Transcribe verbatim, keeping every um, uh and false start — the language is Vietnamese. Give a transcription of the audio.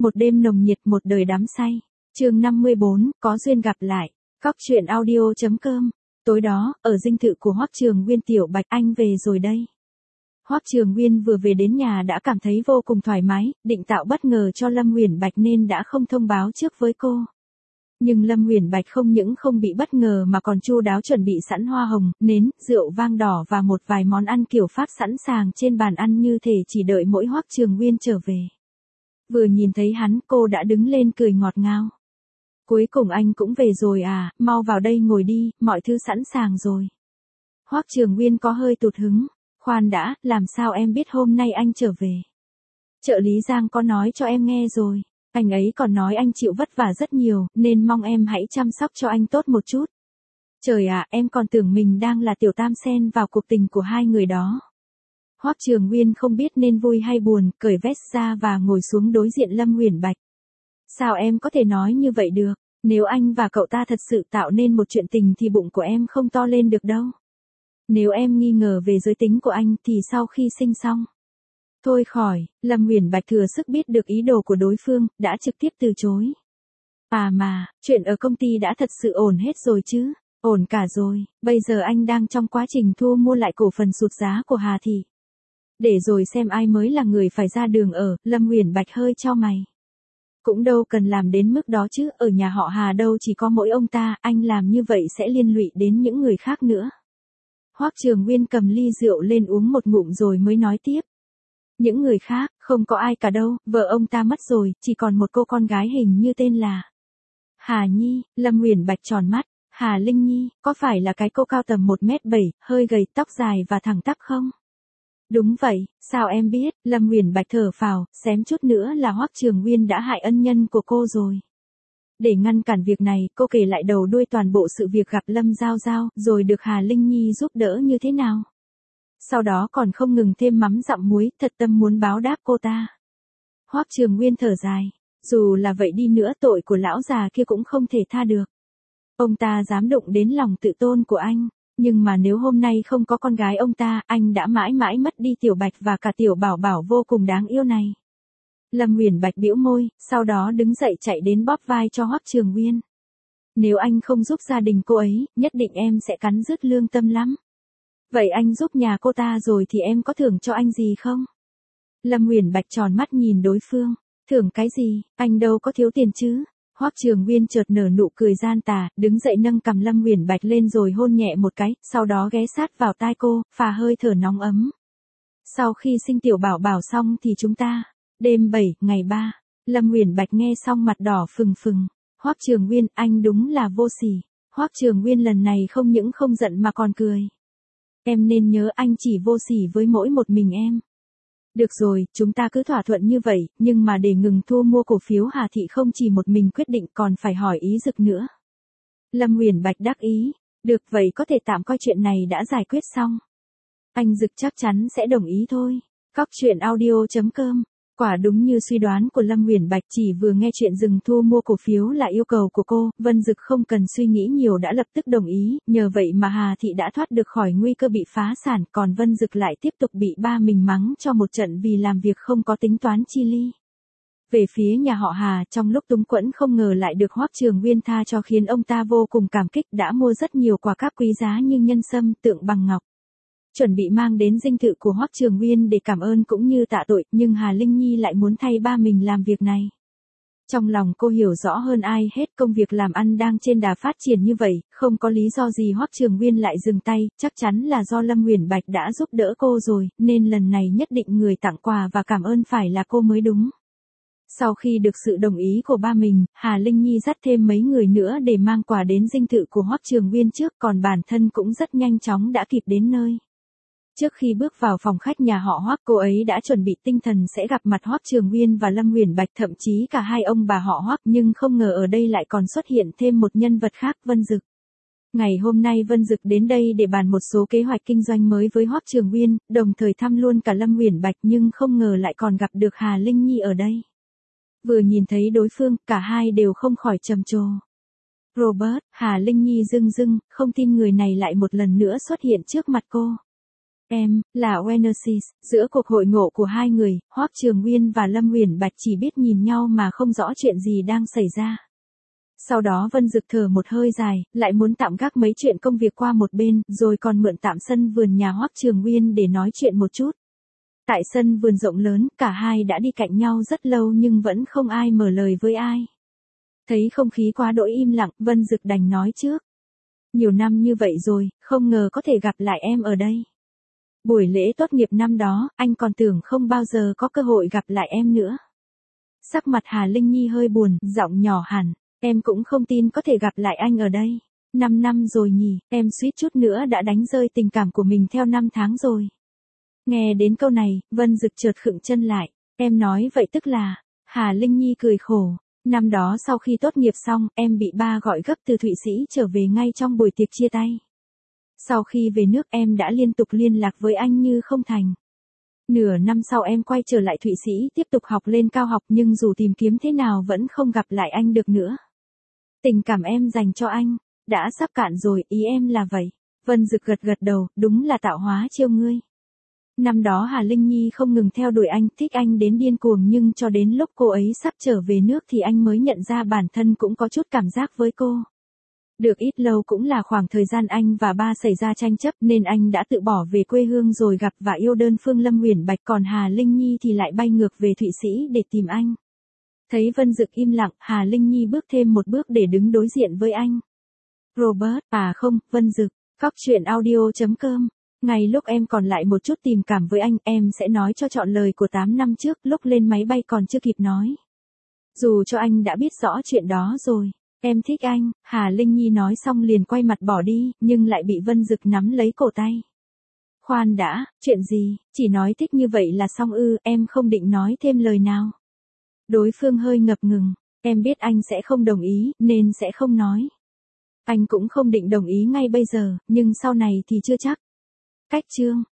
Một đêm nồng nhiệt, một đời đắm say. Chương năm mươi bốn, có duyên gặp lại. Cóc truyện audio chấm com. Tối đó, ở dinh thự của Hoắc Trường Nguyên, Tiểu Bạch anh về rồi đây. Hoắc Trường Nguyên vừa về đến nhà đã cảm thấy vô cùng thoải mái, định tạo bất ngờ cho Lâm Uyển Bạch nên đã không thông báo trước với cô. Nhưng Lâm Uyển Bạch không những không bị bất ngờ mà còn chu đáo chuẩn bị sẵn hoa hồng, nến, rượu vang đỏ và một vài món ăn kiểu Pháp sẵn sàng trên bàn ăn như thể chỉ đợi mỗi Hoắc Trường Nguyên trở về. Vừa nhìn thấy hắn, cô đã đứng lên cười ngọt ngào. Cuối cùng anh cũng về rồi à, mau vào đây ngồi đi, mọi thứ sẵn sàng rồi. Hoắc Trường Nguyên có hơi tụt hứng. Khoan đã, làm sao em biết hôm nay anh trở về? Trợ lý Giang có nói cho em nghe rồi. Anh ấy còn nói anh chịu vất vả rất nhiều, nên mong em hãy chăm sóc cho anh tốt một chút. Trời ạ, em còn tưởng mình đang là tiểu tam xen vào cuộc tình của hai người đó. Hoắc Trường Nguyên không biết nên vui hay buồn, cởi vest ra và ngồi xuống đối diện Lâm Uyển Bạch. Sao em có thể nói như vậy được? Nếu anh và cậu ta thật sự tạo nên một chuyện tình thì bụng của em không to lên được đâu. Nếu em nghi ngờ về giới tính của anh thì sau khi sinh xong. Thôi khỏi, Lâm Uyển Bạch thừa sức biết được ý đồ của đối phương, đã trực tiếp từ chối. À mà, chuyện ở công ty đã thật sự ổn hết rồi chứ? Ổn cả rồi, bây giờ anh đang trong quá trình thu mua lại cổ phần sụt giá của Hà Thị. Để rồi xem ai mới là người phải ra đường ở, Lâm Uyển Bạch hơi chau mày. Cũng đâu cần làm đến mức đó chứ, ở nhà họ Hà đâu chỉ có mỗi ông ta, anh làm như vậy sẽ liên lụy đến những người khác nữa. Hoắc Trường Nguyên cầm ly rượu lên uống một ngụm rồi mới nói tiếp. Những người khác, không có ai cả đâu, vợ ông ta mất rồi, chỉ còn một cô con gái hình như tên là Hà Nhi. Lâm Uyển Bạch tròn mắt. Hà Linh Nhi, có phải là cái cô cao tầm một mét bảy, hơi gầy, tóc dài và thẳng tắp không? Đúng vậy, sao em biết? Lâm Uyển Bạch thở phào, xém chút nữa là Hoắc Trường Nguyên đã hại ân nhân của cô rồi. Để ngăn cản việc này, cô kể lại đầu đuôi toàn bộ sự việc gặp Lâm Giao Giao, rồi được Hà Linh Nhi giúp đỡ như thế nào. Sau đó còn không ngừng thêm mắm dặm muối, thật tâm muốn báo đáp cô ta. Hoắc Trường Nguyên thở dài, dù là vậy đi nữa tội của lão già kia cũng không thể tha được. Ông ta dám đụng đến lòng tự tôn của anh, nhưng mà nếu hôm nay không có con gái ông ta, anh đã mãi mãi mất đi Tiểu Bạch và cả Tiểu Bảo Bảo vô cùng đáng yêu này. Lâm Uyển Bạch bĩu môi, sau đó đứng dậy chạy đến bóp vai cho Hoắc Trường Nguyên. Nếu anh không giúp gia đình cô ấy, nhất định em sẽ cắn rứt lương tâm lắm. Vậy anh giúp nhà cô ta rồi thì em có thưởng cho anh gì không? Lâm Uyển Bạch tròn mắt nhìn đối phương. Thưởng cái gì, anh đâu có thiếu tiền chứ? Hoắc Trường Nguyên chợt nở nụ cười gian tà, đứng dậy nâng cằm Lâm Uyển Bạch lên rồi hôn nhẹ một cái, sau đó ghé sát vào tai cô, phà hơi thở nóng ấm. Sau khi sinh Tiểu Bảo Bảo xong thì chúng ta, đêm bảy, ngày ba. Lâm Uyển Bạch nghe xong mặt đỏ phừng phừng. Hoắc Trường Nguyên, anh đúng là vô sỉ. Hoắc Trường Nguyên lần này không những không giận mà còn cười. Em nên nhớ anh chỉ vô sỉ với mỗi một mình em. Được rồi, chúng ta cứ thỏa thuận như vậy, nhưng mà để ngừng thu mua cổ phiếu Hà Thị không chỉ một mình quyết định còn phải hỏi ý Dực nữa. Lâm Uyển Bạch đắc ý. Được vậy có thể tạm coi chuyện này đã giải quyết xong. Anh Dực chắc chắn sẽ đồng ý thôi. Cóc truyện audio chấm com. Quả đúng như suy đoán của Lâm Uyển Bạch, chỉ vừa nghe chuyện dừng thu mua cổ phiếu là yêu cầu của cô, Vân Dực không cần suy nghĩ nhiều đã lập tức đồng ý, nhờ vậy mà Hà Thị đã thoát được khỏi nguy cơ bị phá sản, còn Vân Dực lại tiếp tục bị ba mình mắng cho một trận vì làm việc không có tính toán chi ly. Về phía nhà họ Hà, trong lúc túng quẫn không ngờ lại được Hoắc Trường Nguyên tha cho khiến ông ta vô cùng cảm kích, đã mua rất nhiều quà cáp quý giá như nhân sâm, tượng bằng ngọc. Chuẩn bị mang đến dinh thự của Hoắc Trường Nguyên để cảm ơn cũng như tạ tội, nhưng Hà Linh Nhi lại muốn thay ba mình làm việc này. Trong lòng cô hiểu rõ hơn ai hết công việc làm ăn đang trên đà phát triển như vậy, không có lý do gì Hoắc Trường Nguyên lại dừng tay, chắc chắn là do Lâm Uyển Bạch đã giúp đỡ cô rồi, nên lần này nhất định người tặng quà và cảm ơn phải là cô mới đúng. Sau khi được sự đồng ý của ba mình, Hà Linh Nhi dắt thêm mấy người nữa để mang quà đến dinh thự của Hoắc Trường Nguyên trước, còn bản thân cũng rất nhanh chóng đã kịp đến nơi. Trước khi bước vào phòng khách nhà họ Hoắc, cô ấy đã chuẩn bị tinh thần sẽ gặp mặt Hoắc Trường Nguyên và Lâm Uyển Bạch, thậm chí cả hai ông bà họ Hoắc, nhưng không ngờ ở đây lại còn xuất hiện thêm một nhân vật khác, Vân Dực. Ngày hôm nay Vân Dực đến đây để bàn một số kế hoạch kinh doanh mới với Hoắc Trường Nguyên, đồng thời thăm luôn cả Lâm Uyển Bạch, nhưng không ngờ lại còn gặp được Hà Linh Nhi ở đây. Vừa nhìn thấy đối phương, cả hai đều không khỏi trầm trồ. Robert, Hà Linh Nhi rưng rưng, không tin người này lại một lần nữa xuất hiện trước mặt cô. Em, là Wenersis, giữa cuộc hội ngộ của hai người, Hoắc Trường Nguyên và Lâm Uyển Bạch chỉ biết nhìn nhau mà không rõ chuyện gì đang xảy ra. Sau đó Vân Dực thở một hơi dài, lại muốn tạm gác mấy chuyện công việc qua một bên, rồi còn mượn tạm sân vườn nhà Hoắc Trường Nguyên để nói chuyện một chút. Tại sân vườn rộng lớn, cả hai đã đi cạnh nhau rất lâu nhưng vẫn không ai mở lời với ai. Thấy không khí quá đỗi im lặng, Vân Dực đành nói trước. Nhiều năm như vậy rồi, không ngờ có thể gặp lại em ở đây. Buổi lễ tốt nghiệp năm đó, anh còn tưởng không bao giờ có cơ hội gặp lại em nữa. Sắc mặt Hà Linh Nhi hơi buồn, giọng nhỏ hẳn. Em cũng không tin có thể gặp lại anh ở đây. Năm năm rồi nhỉ, em suýt chút nữa đã đánh rơi tình cảm của mình theo năm tháng rồi. Nghe đến câu này, Vân Dực chợt khựng chân lại. Em nói vậy tức là, Hà Linh Nhi cười khổ. Năm đó sau khi tốt nghiệp xong, em bị ba gọi gấp từ Thụy Sĩ trở về ngay trong buổi tiệc chia tay. Sau khi về nước em đã liên tục liên lạc với anh như không thành. Nửa năm sau em quay trở lại Thụy Sĩ tiếp tục học lên cao học nhưng dù tìm kiếm thế nào vẫn không gặp lại anh được nữa. Tình cảm em dành cho anh, đã sắp cạn rồi, ý em là vậy. Vân Dực gật gật đầu, đúng là tạo hóa trêu ngươi. Năm đó Hà Linh Nhi không ngừng theo đuổi anh, thích anh đến điên cuồng nhưng cho đến lúc cô ấy sắp trở về nước thì anh mới nhận ra bản thân cũng có chút cảm giác với cô. Được ít lâu cũng là khoảng thời gian anh và ba xảy ra tranh chấp nên anh đã tự bỏ về quê hương rồi gặp và yêu đơn phương Lâm Uyển Bạch, còn Hà Linh Nhi thì lại bay ngược về Thụy Sĩ để tìm anh. Thấy Vân Dực im lặng, Hà Linh Nhi bước thêm một bước để đứng đối diện với anh. Robert, à không, Vân Dực, Cóc truyện audio chấm com. Ngay lúc em còn lại một chút tình cảm với anh, em sẽ nói cho trọn lời của tám năm trước lúc lên máy bay còn chưa kịp nói. Dù cho anh đã biết rõ chuyện đó rồi. Em thích anh, Hà Linh Nhi nói xong liền quay mặt bỏ đi, nhưng lại bị Vân Dực nắm lấy cổ tay. Khoan đã, chuyện gì, chỉ nói thích như vậy là xong ư, em không định nói thêm lời nào. Đối phương hơi ngập ngừng, em biết anh sẽ không đồng ý, nên sẽ không nói. Anh cũng không định đồng ý ngay bây giờ, nhưng sau này thì chưa chắc. Cách chương.